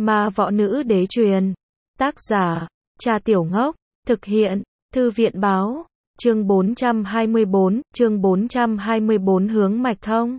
Ma võ nữ đế truyền. Tác giả, Cha Tiểu Ngốc. Thực hiện, Thư viện báo. Chương 424 hướng mạch thông.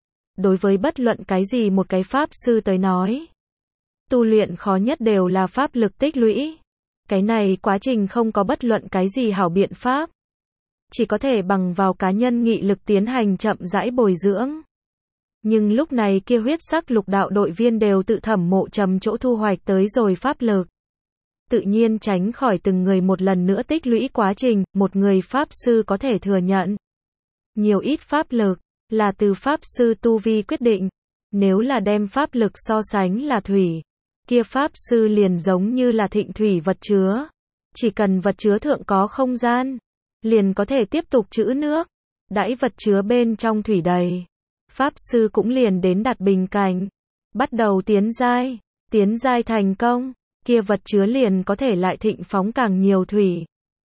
Đối với bất luận cái gì một cái pháp sư tới nói, tu luyện khó nhất đều là pháp lực tích lũy. Cái này quá trình không có bất luận cái gì hảo biện pháp. Chỉ có thể bằng vào cá nhân nghị lực tiến hành chậm rãi bồi dưỡng. Nhưng lúc này kia huyết sắc lục đạo đội viên đều tự Thẩm Mộ Trầm chỗ thu hoạch tới rồi pháp lực. Tự nhiên tránh khỏi từng người một lần nữa tích lũy quá trình, một người pháp sư có thể thừa nhận. Nhiều ít pháp lực, là từ pháp sư tu vi quyết định. Nếu là đem pháp lực so sánh là thủy, kia pháp sư liền giống như là thịnh thủy vật chứa. Chỉ cần vật chứa thượng có không gian, liền có thể tiếp tục trữ nước. Đãi vật chứa bên trong thủy đầy, pháp sư cũng liền đến đạt bình cảnh. Bắt đầu tiến giai thành công, kia vật chứa liền có thể lại thịnh phóng càng nhiều thủy.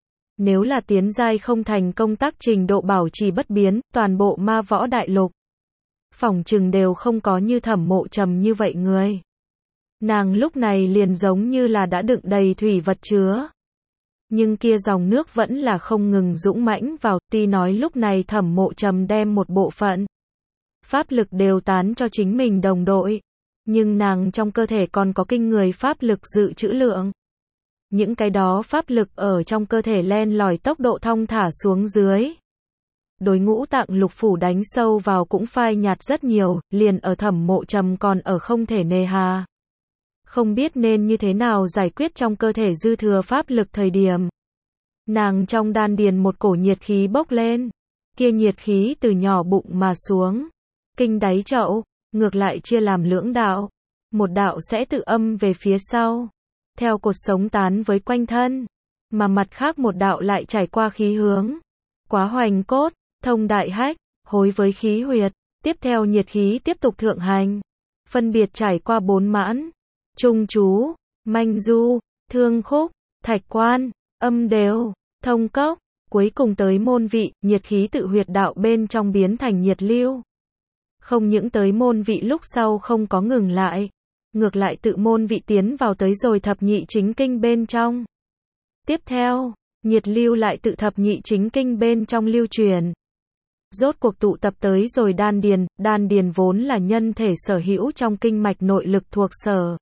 Nếu là tiến giai không thành công tác trình độ bảo trì bất biến, toàn bộ ma võ đại lục, phỏng chừng đều không có như Thẩm Mộ Trầm như vậy người. Nàng lúc này liền giống như là đã đựng đầy thủy vật chứa. Nhưng kia dòng nước vẫn là không ngừng dũng mãnh vào, tuy nói lúc này Thẩm Mộ Trầm đem một bộ phận pháp lực đều tán cho chính mình đồng đội, nhưng nàng trong cơ thể còn có kinh người pháp lực dự trữ lượng. Những cái đó pháp lực ở trong cơ thể len lỏi tốc độ thong thả xuống dưới. Đối ngũ tạng lục phủ đánh sâu vào cũng phai nhạt rất nhiều, liền ở Thẩm Mộ Trầm còn ở không thể nề hà. Không biết nên như thế nào giải quyết trong cơ thể dư thừa pháp lực thời điểm. Nàng trong đan điền một cổ nhiệt khí bốc lên. Kia nhiệt khí từ nhỏ bụng mà xuống. Kinh đáy chậu, ngược lại chia làm lưỡng đạo. Một đạo sẽ tự âm về phía sau, theo cột sống tán với quanh thân. Mà mặt khác một đạo lại trải qua khí hướng. Quá hoành cốt, thông đại hách, hối với khí huyệt. Tiếp theo nhiệt khí tiếp tục thượng hành. Phân biệt trải qua 4 mãn. Trung chú, manh du, thương khúc, thạch quan, âm đều, thông cốc, cuối cùng tới môn vị, nhiệt khí tự huyệt đạo bên trong biến thành nhiệt lưu. Không những tới môn vị lúc sau không có ngừng lại, ngược lại tự môn vị tiến vào tới rồi thập nhị chính kinh bên trong. Tiếp theo, nhiệt lưu lại tự thập nhị chính kinh bên trong lưu truyền. Rốt cuộc tụ tập tới rồi đan điền vốn là nhân thể sở hữu trong kinh mạch nội lực thuộc sở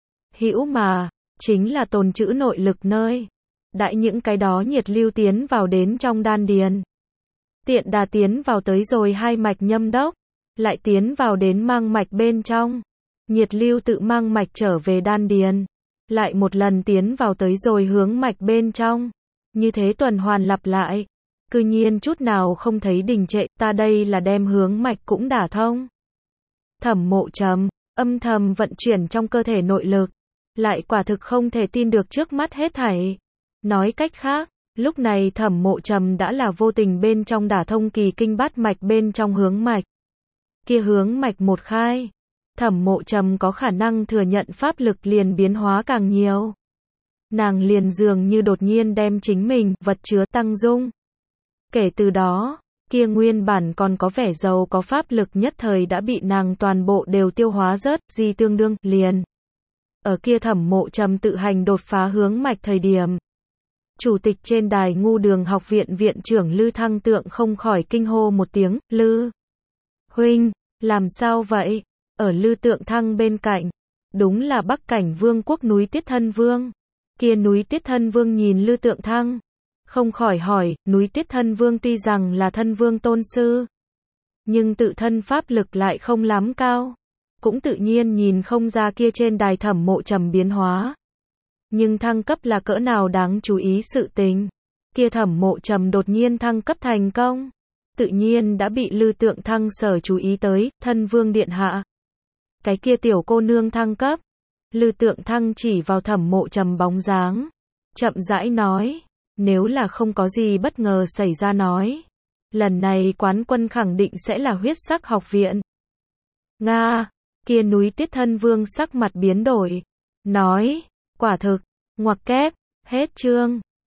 hữu mà, chính là tồn trữ nội lực nơi. Đãi những cái đó nhiệt lưu tiến vào đến trong đan điền. Tiện đà tiến vào tới rồi hai mạch nhâm đốc, lại tiến vào đến mang mạch bên trong. Nhiệt lưu tự mang mạch trở về đan điền, lại một lần tiến vào tới rồi hướng mạch bên trong. Như thế tuần hoàn lặp lại, cư nhiên chút nào không thấy đình trệ, ta đây là đem hướng mạch cũng đả thông. Thẩm Mộ Trầm, âm thầm vận chuyển trong cơ thể nội lực. Lại quả thực không thể tin được trước mắt hết thảy. Nói cách khác, lúc này Thẩm Mộ Trầm đã là vô tình bên trong đả thông kỳ kinh bát mạch bên trong hướng mạch. Kia hướng mạch một khai, Thẩm Mộ Trầm có khả năng thừa nhận pháp lực liền biến hóa càng nhiều. Nàng liền dường như đột nhiên đem chính mình, vật chứa tăng dung. Kể từ đó, kia nguyên bản còn có vẻ giàu có pháp lực nhất thời đã bị nàng toàn bộ đều tiêu hóa rớt, gì tương đương, liền. Ở kia Thẩm Mộ Trầm tự hành đột phá hướng mạch thời điểm. Chủ tịch trên đài Ngu Đường học viện viện trưởng Lư Thăng Tượng không khỏi kinh hô một tiếng, Lư huynh, làm sao vậy? Ở Lư Tượng Thăng bên cạnh, đúng là Bắc Cảnh Vương quốc núi Tiết Thân Vương. Kia núi Tiết Thân Vương nhìn Lư Tượng Thăng, không khỏi hỏi, núi Tiết Thân Vương tuy rằng là thân vương tôn sư, nhưng tự thân pháp lực lại không lắm cao. Cũng tự nhiên nhìn không ra kia trên đài Thẩm Mộ Trầm biến hóa. Nhưng thăng cấp là cỡ nào đáng chú ý sự tình. Kia Thẩm Mộ Trầm đột nhiên thăng cấp thành công. Tự nhiên đã bị Lư Tượng Thăng sở chú ý tới, thân vương điện hạ. Cái kia tiểu cô nương thăng cấp. Lư Tượng Thăng chỉ vào Thẩm Mộ Trầm bóng dáng. Chậm rãi nói. Nếu là không có gì bất ngờ xảy ra nói. Lần này quán quân khẳng định sẽ là huyết sắc học viện. Nga. Kia núi Tiết Thân Vương sắc mặt biến đổi. Nói. Quả thực. Ngoặc kép. Hết chương.